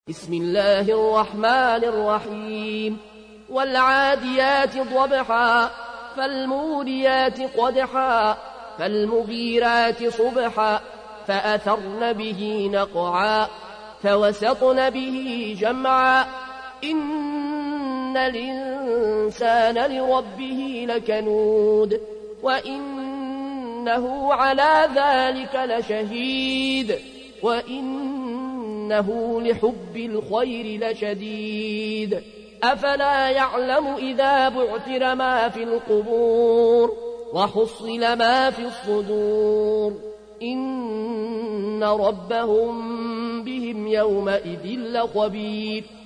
بسم الله الرحمن الرحيم والعاديات ضبحا فالموريات قدحا فالمغيرات صبحا فأثرن به نقعا فوسطن به جمعا إن الإنسان لربه لكنود وإنه على ذلك لشهيد وإنه لحب الخير لشديد أفلا يعلم إذا بعثر ما في القبور وحصل ما في الصدور إن ربهم بهم يومئذ لخبير